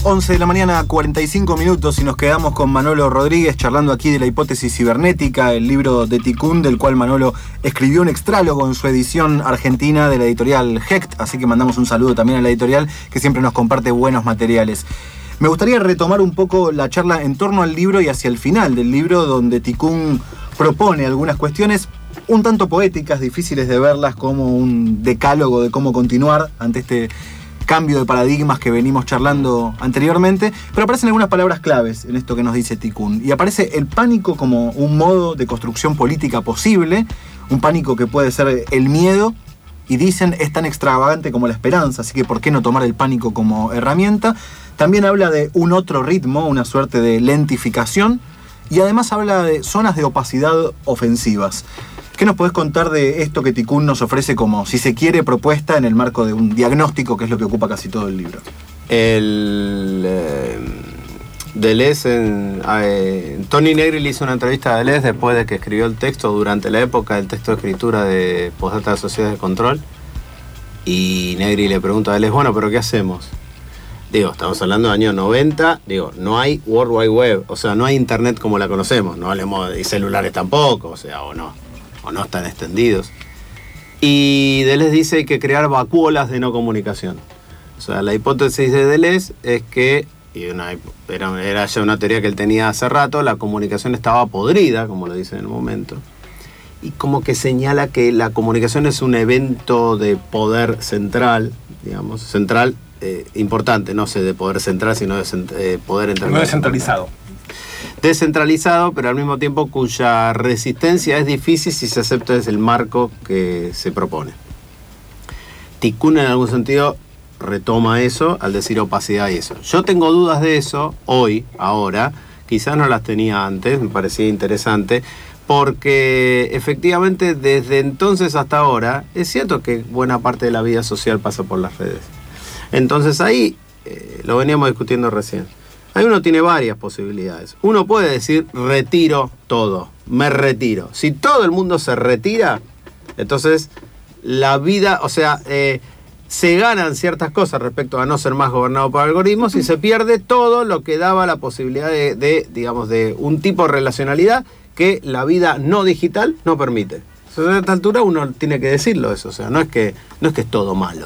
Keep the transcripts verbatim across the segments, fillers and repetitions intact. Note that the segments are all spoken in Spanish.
once de la mañana, cuarenta y cinco minutos, y nos quedamos con Manolo Rodríguez charlando aquí de la hipótesis cibernética, el libro de Tikkun, del cual Manolo escribió un extrálogo en su edición argentina de la editorial Hecht, así que mandamos un saludo también a la editorial que siempre nos comparte buenos materiales. Me gustaría retomar un poco la charla en torno al libro y hacia el final del libro, donde Tikkun propone algunas cuestiones un tanto poéticas, difíciles de verlas como un decálogo de cómo continuar ante este cambio de paradigmas que venimos charlando anteriormente, pero aparecen algunas palabras claves en esto que nos dice Tikkun. Y aparece el pánico como un modo de construcción política posible, un pánico que puede ser el miedo, y dicen es tan extravagante como la esperanza, así que ¿por qué no tomar el pánico como herramienta? También habla de un otro ritmo, una suerte de lentificación, y además habla de zonas de opacidad ofensivas. ¿Qué nos podés contar de esto que Tikkun nos ofrece como, si se quiere, propuesta en el marco de un diagnóstico, que es lo que ocupa casi todo el libro? El eh, Deleuze, en, eh, Tony Negri le hizo una entrevista a Deleuze después de que escribió el texto, durante la época del texto de escritura de Postdata de Sociedades de Control, y Negri le pregunta a Deleuze, bueno, pero ¿qué hacemos? Digo, estamos hablando de años noventa, digo, no hay World Wide Web, o sea, no hay internet como la conocemos, no hablemos de celulares tampoco, o sea, o no. o no están extendidos. Y Deleuze dice que hay que crear vacuolas de no comunicación. O sea, la hipótesis de Deleuze es que, y una, era, era ya una teoría que él tenía hace rato, la comunicación estaba podrida, como lo dice en el momento, y como que señala que la comunicación es un evento de poder central, digamos, central, eh, importante, no sé de poder central, sino de cent eh, poder entre no descentralizado. Descentralizado, pero al mismo tiempo cuya resistencia es difícil si se acepta desde el marco que se propone. Tikkun en algún sentido retoma eso al decir opacidad y eso. Yo tengo dudas de eso hoy, ahora, quizás no las tenía antes, me parecía interesante, porque efectivamente desde entonces hasta ahora es cierto que buena parte de la vida social pasa por las redes. Entonces ahí, eh, lo veníamos discutiendo recién, ahí uno tiene varias posibilidades. Uno puede decir, retiro todo, me retiro. Si todo el mundo se retira, entonces la vida, o sea, eh, se ganan ciertas cosas respecto a no ser más gobernado por algoritmos y se pierde todo lo que daba la posibilidad de, de digamos, de un tipo de relacionalidad que la vida no digital no permite. Entonces, a esta altura uno tiene que decirlo eso, o sea, no es que, no es que es todo malo.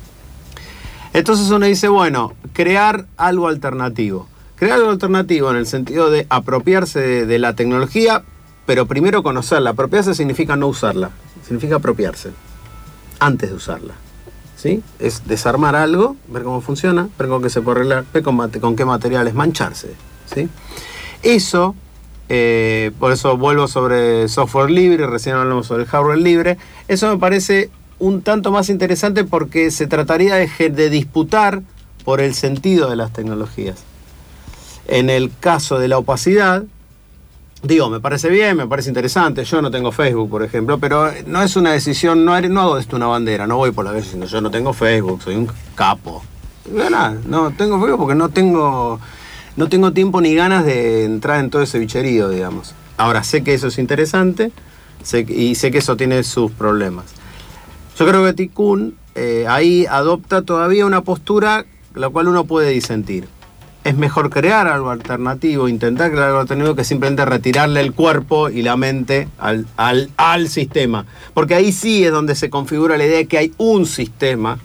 Entonces uno dice, bueno, crear algo alternativo. Crear algo alternativo en el sentido de apropiarse de, de la tecnología, pero primero conocerla. Apropiarse significa no usarla, significa apropiarse, antes de usarla. ¿Sí? Es desarmar algo, ver cómo funciona, ver con qué se puede arreglar, ver con, con qué materiales, mancharse. ¿Sí? Eso, eh, por eso vuelvo sobre software libre, recién hablamos sobre el hardware libre, eso me parece un tanto más interesante porque se trataría de, de disputar por el sentido de las tecnologías. En el caso de la opacidad, digo, me parece bien, me parece interesante, yo no tengo Facebook, por ejemplo, pero no es una decisión, no, no hago de esto una bandera, no voy por la calle diciendo yo no tengo Facebook, soy un capo. No, nada, no tengo Facebook porque no tengo, no tengo tiempo ni ganas de entrar en todo ese bicherío, digamos. Ahora, sé que eso es interesante sé, y sé que eso tiene sus problemas. Yo creo que Tikkun eh, ahí adopta todavía una postura la cual uno puede disentir. Es mejor crear algo alternativo, intentar crear algo alternativo que simplemente retirarle el cuerpo y la mente al, al, al sistema. Porque ahí sí es donde se configura la idea de que hay un sistema.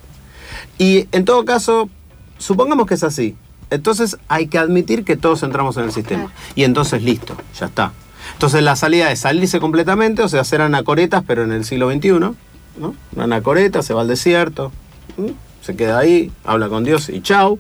Y en todo caso, supongamos que es así. Entonces hay que admitir que todos entramos en el sistema. Y entonces listo, ya está. Entonces la salida es salirse completamente, o sea, hacer anacoretas, pero en el siglo veintiuno. ¿No? Una anacoreta, se va al desierto, ¿no? Se queda ahí, habla con Dios y chau.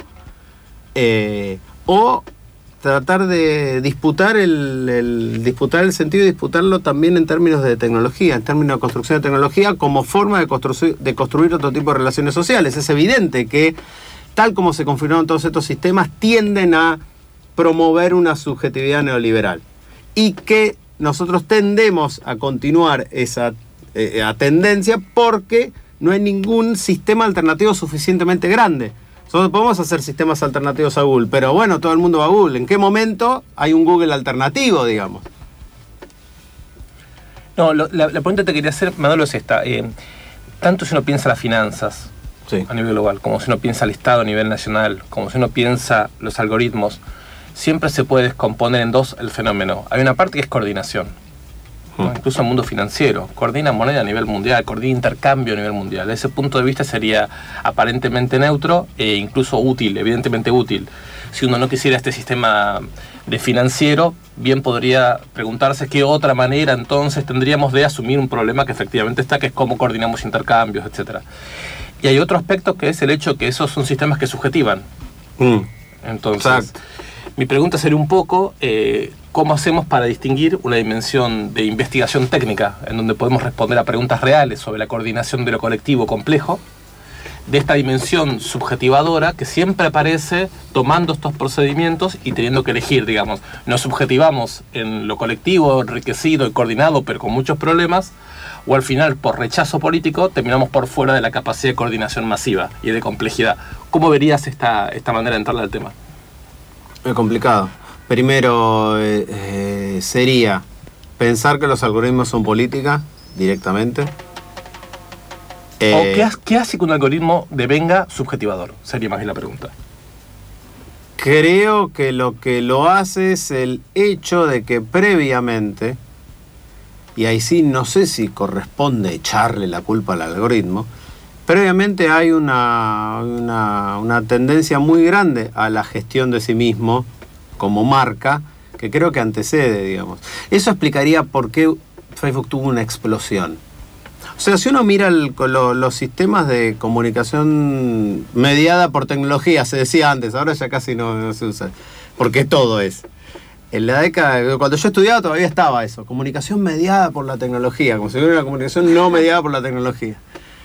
Eh, o tratar de disputar el, el, disputar el sentido y disputarlo también en términos de tecnología, en términos de construcción de tecnología como forma de construir, de construir otro tipo de relaciones sociales. Es evidente que, tal como se configuraron todos estos sistemas, tienden a promover una subjetividad neoliberal. Y que nosotros tendemos a continuar esa Eh, a tendencia porque no hay ningún sistema alternativo suficientemente grande. Nosotros podemos hacer sistemas alternativos a Google, pero bueno, todo el mundo va a Google. ¿En qué momento hay un Google alternativo, digamos? No, lo, la, la pregunta que te quería hacer, Manolo, es esta. Eh, tanto si uno piensa las finanzas, sí. a nivel global, como si uno piensa el Estado a nivel nacional, como si uno piensa los algoritmos, siempre se puede descomponer en dos el fenómeno. Hay una parte que es coordinación, ¿no? Mm. Incluso el mundo financiero, coordina moneda a nivel mundial, coordina intercambio a nivel mundial. Desde ese punto de vista sería aparentemente neutro e incluso útil, evidentemente útil. Si uno no quisiera este sistema de financiero, bien podría preguntarse qué otra manera entonces tendríamos de asumir un problema que efectivamente está, que es cómo coordinamos intercambios, etcétera. Y hay otro aspecto que es el hecho que esos son sistemas que subjetivan. Mm. Entonces, Exacto. Mi pregunta sería un poco, eh, ¿cómo hacemos para distinguir una dimensión de investigación técnica, en donde podemos responder a preguntas reales sobre la coordinación de lo colectivo complejo, de esta dimensión subjetivadora que siempre aparece tomando estos procedimientos y teniendo que elegir, digamos? Nos subjetivamos en lo colectivo, enriquecido y coordinado, pero con muchos problemas, o al final, por rechazo político, terminamos por fuera de la capacidad de coordinación masiva y de complejidad. ¿Cómo verías esta, esta manera de entrarle al tema? Es complicado. Primero eh, eh, sería pensar que los algoritmos son política directamente. Eh, ¿O qué, qué hace que un algoritmo devenga subjetivador? Sería más bien la pregunta. Creo que lo que lo hace es el hecho de que previamente, y ahí sí no sé si corresponde echarle la culpa al algoritmo, previamente hay una, una, una tendencia muy grande a la gestión de sí mismo como marca, que creo que antecede, digamos. Eso explicaría por qué Facebook tuvo una explosión. O sea, si uno mira el, lo, los sistemas de comunicación mediada por tecnología, se decía antes, ahora ya casi no, no se usa, porque todo es. En la década, cuando yo estudiaba todavía estaba eso, comunicación mediada por la tecnología, como si hubiera una comunicación no mediada por la tecnología.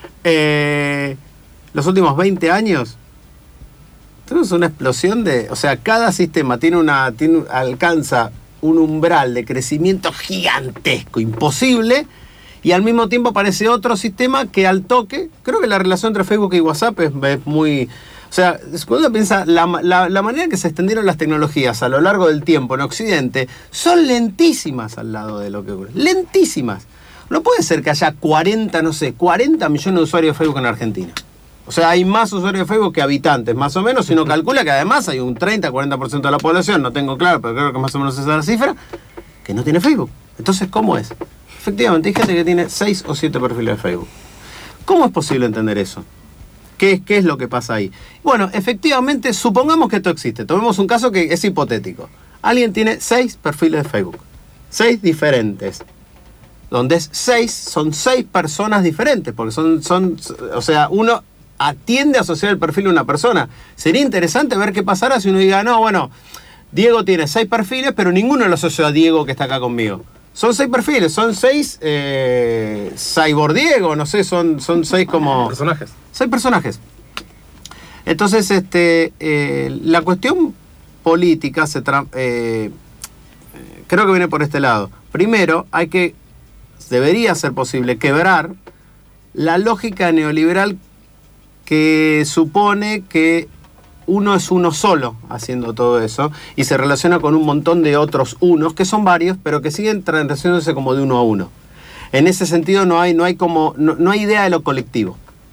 Eh, los últimos veinte años tenemos una explosión de, o sea, cada sistema tiene una, tiene, alcanza un umbral de crecimiento gigantesco, imposible, y al mismo tiempo aparece otro sistema que al toque, creo que la relación entre Facebook y WhatsApp es, es muy, o sea, cuando uno piensa, la, la, la manera en que se extendieron las tecnologías a lo largo del tiempo en Occidente son lentísimas al lado de lo que ocurre, lentísimas. No puede ser que haya cuarenta, no sé, cuarenta millones de usuarios de Facebook en Argentina. O sea, hay más usuarios de Facebook que habitantes, más o menos, si uno calcula que además hay un treinta a cuarenta por ciento de la población, no tengo claro, pero creo que más o menos esa es la cifra, que no tiene Facebook. Entonces, ¿cómo es? Efectivamente, hay gente que tiene seis o siete perfiles de Facebook. ¿Cómo es posible entender eso? ¿Qué, ¿Qué es lo que pasa ahí? Bueno, efectivamente, supongamos que esto existe. Tomemos un caso que es hipotético. Alguien tiene seis perfiles de Facebook. Seis diferentes. Donde es seis, son seis personas diferentes, porque son, son, o sea, uno atiende a asociar el perfil de una persona. Sería interesante ver qué pasará si uno diga, no, bueno, Diego tiene seis perfiles, pero ninguno lo asoció a Diego que está acá conmigo. Son seis perfiles, son seis eh, Cyborg Diego, no sé, son, son seis como... Personajes. Seis personajes. Entonces, este, eh, la cuestión política se tra- eh, creo que viene por este lado. Primero, hay que, debería ser posible quebrar la lógica neoliberal que supone que uno es uno solo haciendo todo eso y se relaciona con un montón de otros unos, que son varios, pero que siguen relacionándose como de uno a uno. En ese sentido no hay, no hay, como, no, no hay idea de lo colectivo.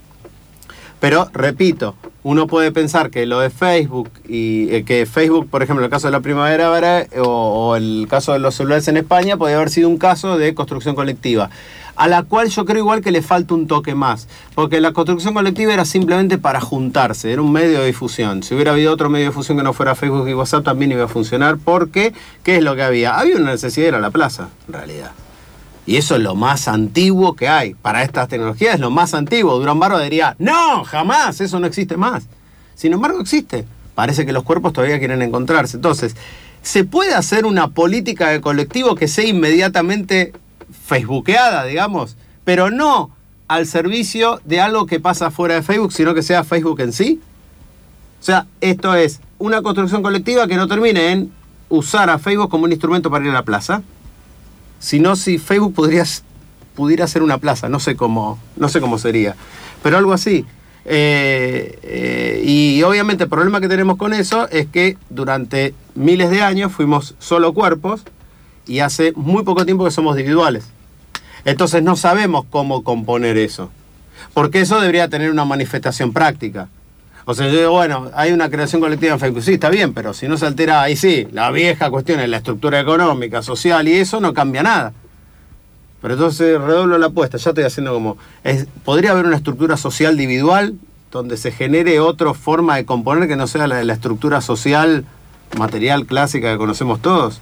Pero, repito, uno puede pensar que lo de Facebook, y eh, que Facebook, por ejemplo, el caso de la primavera árabe o, o el caso de los celulares en España, podría haber sido un caso de construcción colectiva, a la cual yo creo igual que le falta un toque más, porque la construcción colectiva era simplemente para juntarse, era un medio de difusión. Si hubiera habido otro medio de difusión que no fuera Facebook y WhatsApp, también iba a funcionar, porque, ¿qué es lo que había? Había una necesidad de ir a la plaza, en realidad. Y eso es lo más antiguo que hay. Para estas tecnologías es lo más antiguo. Durán Barba diría, no, jamás, eso no existe más. Sin embargo, existe. Parece que los cuerpos todavía quieren encontrarse. Entonces, ¿se puede hacer una política de colectivo que sea inmediatamente facebookeada, digamos? Pero no al servicio de algo que pasa fuera de Facebook, sino que sea Facebook en sí. O sea, esto es una construcción colectiva que no termine en usar a Facebook como un instrumento para ir a la plaza, sino si Facebook podría, pudiera ser una plaza, no sé cómo, no sé cómo sería, pero algo así. Eh, eh, y obviamente el problema que tenemos con eso es que durante miles de años fuimos solo cuerpos y hace muy poco tiempo que somos individuales. Entonces no sabemos cómo componer eso. Porque eso debería tener una manifestación práctica. O sea, yo digo, bueno, hay una creación colectiva en Facebook, sí, está bien, pero si no se altera, ahí sí, la vieja cuestión es la estructura económica, social, y eso no cambia nada. Pero entonces redoblo la apuesta, ya estoy haciendo como... Es, ¿podría haber una estructura social individual donde se genere otra forma de componer que no sea la de la estructura social material clásica que conocemos todos?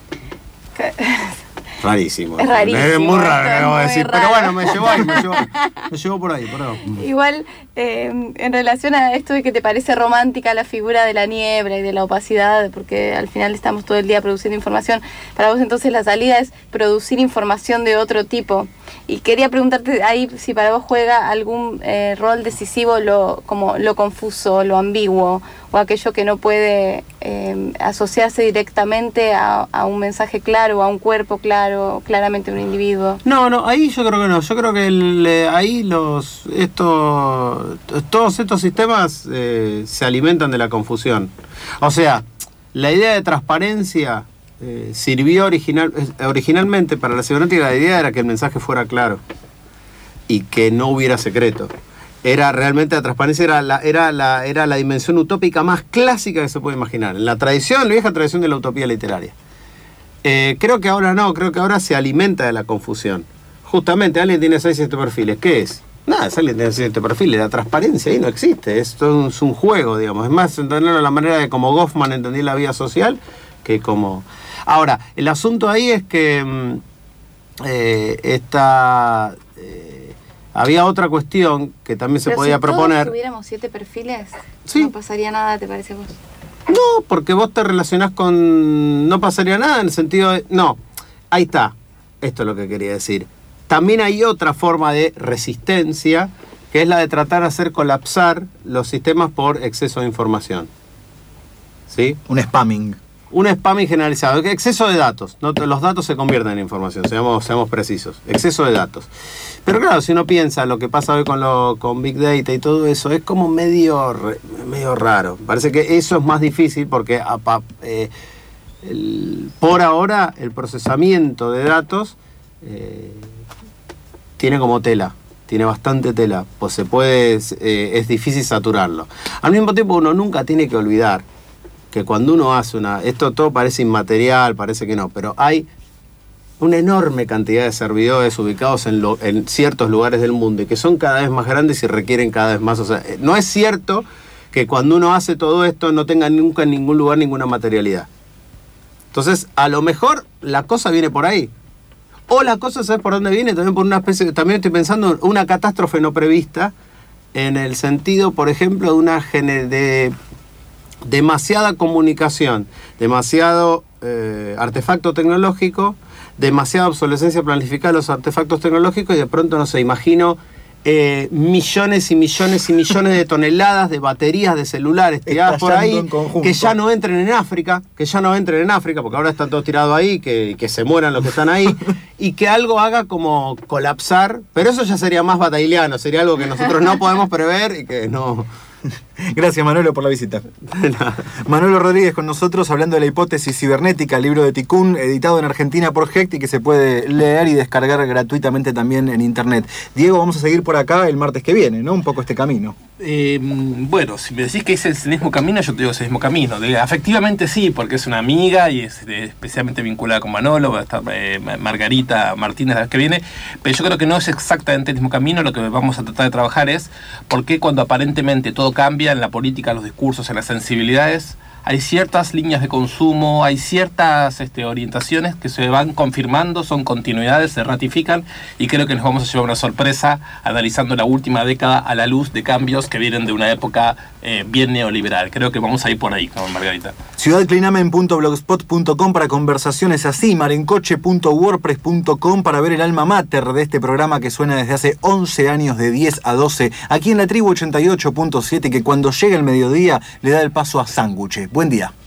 Rarísimo. Es rarísimo. Es muy raro, es debo muy decir. raro. Pero bueno, me llevó ahí, me llevó, me llevó por ahí, por ahí. Igual, eh, en relación a esto de que te parece romántica la figura de la niebla y de la opacidad, porque al final estamos todo el día produciendo información, para vos entonces la salida es producir información de otro tipo. Y quería preguntarte ahí si para vos juega algún eh, rol decisivo lo, como lo confuso, lo ambiguo, o aquello que no puede eh, asociarse directamente a, a un mensaje claro, a un cuerpo claro, claramente un individuo. No, no, ahí yo creo que no. Yo creo que el, eh, ahí los estos todos estos sistemas eh, se alimentan de la confusión. O sea, la idea de transparencia eh, sirvió original, originalmente para la cibernética. La idea era que el mensaje fuera claro y que no hubiera secreto. Era realmente la transparencia, era la, era, la, era la dimensión utópica más clásica que se puede imaginar. En la tradición, la vieja tradición de la utopía literaria. Eh, creo que ahora no, creo que ahora se alimenta de la confusión. Justamente, alguien tiene seis siete perfiles. ¿Qué es? Nada, es alguien tiene seis siete perfiles. La transparencia ahí no existe. Esto es un juego, digamos. Es más, entenderlo de la manera de como Goffman entendía la vida social que como... Ahora, el asunto ahí es que eh, esta... Eh, había otra cuestión que también se Pero podía si proponer. todos tuviéramos siete perfiles, sí. No pasaría nada, ¿te parece a vos? No, porque vos te relacionás con... No pasaría nada en el sentido de... No, ahí está. Esto es lo que quería decir. También hay otra forma de resistencia, que es la de tratar de hacer colapsar los sistemas por exceso de información. ¿Sí? Un spamming. Un spamming generalizado. Exceso de datos. ¿No? Los datos se convierten en información, seamos, seamos precisos. Exceso de datos. Pero claro, si uno piensa lo que pasa hoy con, lo, con Big Data y todo eso, es como medio, medio raro. Parece que eso es más difícil porque eh, el, por ahora el procesamiento de datos eh, tiene como tela. Tiene bastante tela. Pues se puede, eh, es difícil saturarlo. Al mismo tiempo uno nunca tiene que olvidar que cuando uno hace una... Esto todo parece inmaterial, parece que no, pero hay una enorme cantidad de servidores ubicados en, lo, en ciertos lugares del mundo y que son cada vez más grandes y requieren cada vez más. O sea, no es cierto que cuando uno hace todo esto no tenga nunca en ningún lugar ninguna materialidad. Entonces, a lo mejor la cosa viene por ahí. O la cosa, ¿sabes por dónde viene? También por una especie... También estoy pensando en una catástrofe no prevista en el sentido, por ejemplo, de una gener- de demasiada comunicación, demasiado eh, artefacto tecnológico, demasiada obsolescencia planificada de los artefactos tecnológicos y de pronto, no sé, imagino eh, millones y millones y millones de toneladas de baterías de celulares tiradas por ahí, que ya no entren en África, que ya no entren en África, porque ahora están todos tirados ahí, que, que se mueran los que están ahí, y que algo haga como colapsar, pero eso ya sería más batailiano, sería algo que nosotros no podemos prever y que no... Gracias, Manolo, por la visita. Manolo Rodríguez con nosotros hablando de la hipótesis cibernética, el libro de Tikkun, editado en Argentina por Hecht y que se puede leer y descargar gratuitamente también en internet. Diego, vamos a seguir por acá el martes que viene, ¿no? Un poco este camino. Eh, bueno, si me decís que es el mismo camino, yo te digo que es el mismo camino. De, efectivamente sí, porque es una amiga y es de, especialmente vinculada con Manolo, va a estar eh, Margarita Martínez la vez que viene, pero yo creo que no es exactamente el mismo camino. Lo que vamos a tratar de trabajar es por qué cuando aparentemente todo cambia en la política, en los discursos, en las sensibilidades, hay ciertas líneas de consumo, hay ciertas este, orientaciones que se van confirmando, son continuidades, se ratifican y creo que nos vamos a llevar una sorpresa analizando la última década a la luz de cambios que vienen de una época eh, bien neoliberal. Creo que vamos a ir por ahí con Margarita. ciudad clinamen punto blogspot punto com para conversaciones así, marencoche punto wordpress punto com para ver el alma mater de este programa que suena desde hace once años de diez a doce, aquí en la tribu ochenta y ocho punto siete, que cuando llega el mediodía le da el paso a sándwiches. Buen día.